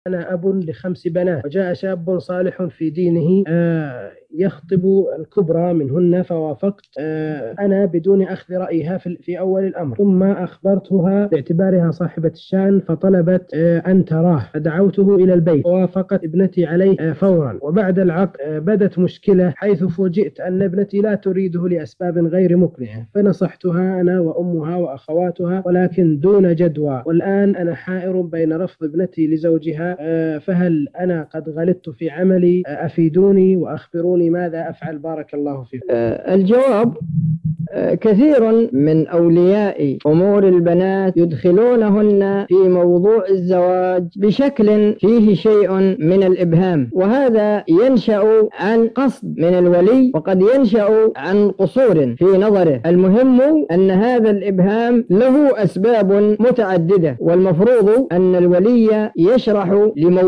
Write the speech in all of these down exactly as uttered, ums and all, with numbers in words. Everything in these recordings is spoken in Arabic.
أنا أب لخمس بنات، وجاء شاب صالح في دينه آه يخطب الكبرى منهن، فوافقت آه أنا بدون أخذ رأيها في, في أول الأمر، ثم أخبرتها باعتبارها صاحبة الشأن فطلبت آه أن تراه، فدعوته إلى البيت ووافقت ابنتي عليه آه فورا. وبعد العقد آه بدت مشكلة، حيث فوجئت أن ابنتي لا تريده لأسباب غير مقنعة، فنصحتها أنا وأمها وأخواتها ولكن دون جدوى. والآن أنا حائر بين رفض ابنتي لزوجها، فهل أنا قد غلطت في عملي؟ أفيدوني وأخبروني ماذا أفعل، بارك الله فيكم. الجواب: كثير من أولياء أمور البنات يدخلونهن في موضوع الزواج بشكل فيه شيء من الإبهام، وهذا ينشأ عن قصد من الولي وقد ينشأ عن قصور في نظره. المهم أن هذا الإبهام له أسباب متعددة، والمفروض أن الولي يشرح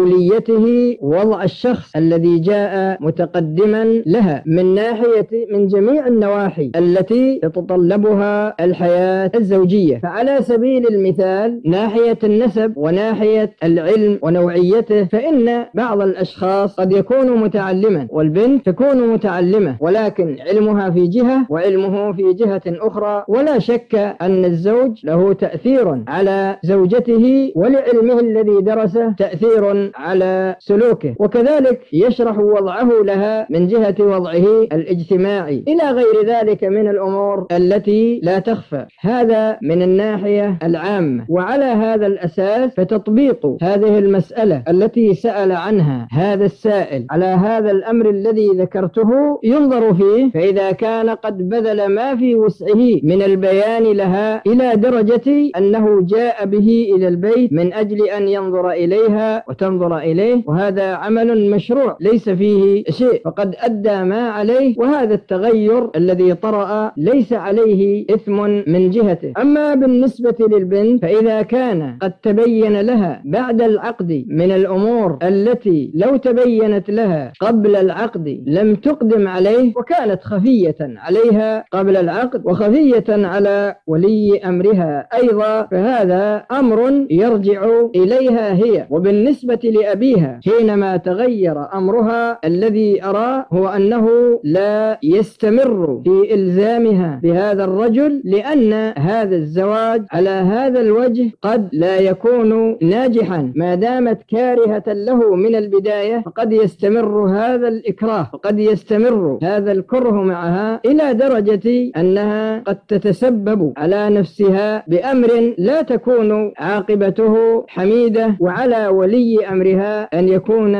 لموليته وضع الشخص الذي جاء متقدما لها من ناحية من جميع النواحي التي تتطلبها الحياة الزوجية. فعلى سبيل المثال ناحية النسب وناحية العلم ونوعيته، فإن بعض الأشخاص قد يكون متعلما والبنت تكون متعلمة، ولكن علمها في جهة وعلمه في جهة أخرى، ولا شك أن الزوج له تأثير على زوجته ولعلمه الذي درسه تأثير على سلوكه، وكذلك يشرح وضعه لها من جهة وضعه الاجتماعي إلى غير ذلك من الأمور التي لا تخفى. هذا من الناحية العامة. وعلى هذا الأساس فتطبيق هذه المسألة التي سأل عنها هذا السائل على هذا الأمر الذي ذكرته ينظر فيه، فإذا كان قد بذل ما في وسعه من البيان لها إلى درجة أنه جاء به إلى البيت من أجل أن ينظر إليها وتنظر إليه، وهذا عمل مشروع ليس فيه شيء، فقد أدى ما عليه، وهذا التغير الذي طرأ ليس عليه إثم من جهته. أما بالنسبة للبنت، فإذا كان قد تبين لها بعد العقد من الأمور التي لو تبينت لها قبل العقد لم تقدم عليه، وكانت خفية عليها قبل العقد وخفية على ولي أمرها أيضا، فهذا أمر يرجع إليها هي. وبالنسبة لأبيها حينما تغير أمرها، الذي أرى هو أنه لا يستمر في إلزامها بهذا الرجل، لأن هذا الزواج على هذا الوجه قد لا يكون ناجحا ما دامت كارهة له من البداية، فقد يستمر هذا الإكراه وقد يستمر هذا الكره معها إلى درجة أنها قد تتسبب على نفسها بأمر لا تكون عاقبته حميدة. وعلى ولي أمرها أن يكون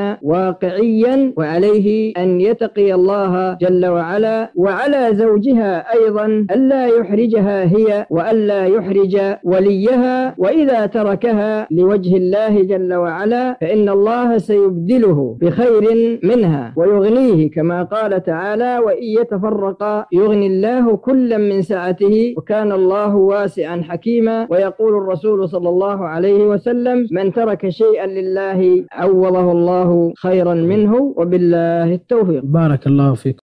واقعيا، وعليه أن يتقي الله جل وعلا، وعلى زوجها أيضا ألا يحرجها هي وألا يحرج وليها، وإذا تركها لوجه الله جل وعلا فإن الله سيبدله بخير منها ويغنيه، كما قال تعالى: وإن يتفرقا يغني الله كلا من سعته وكان الله واسعا حكيما. ويقول الرسول صلى الله عليه وسلم: من ترك شيئا لله عوضه الله خيرا منه، وبالله التوفيق. بارك الله فيكم.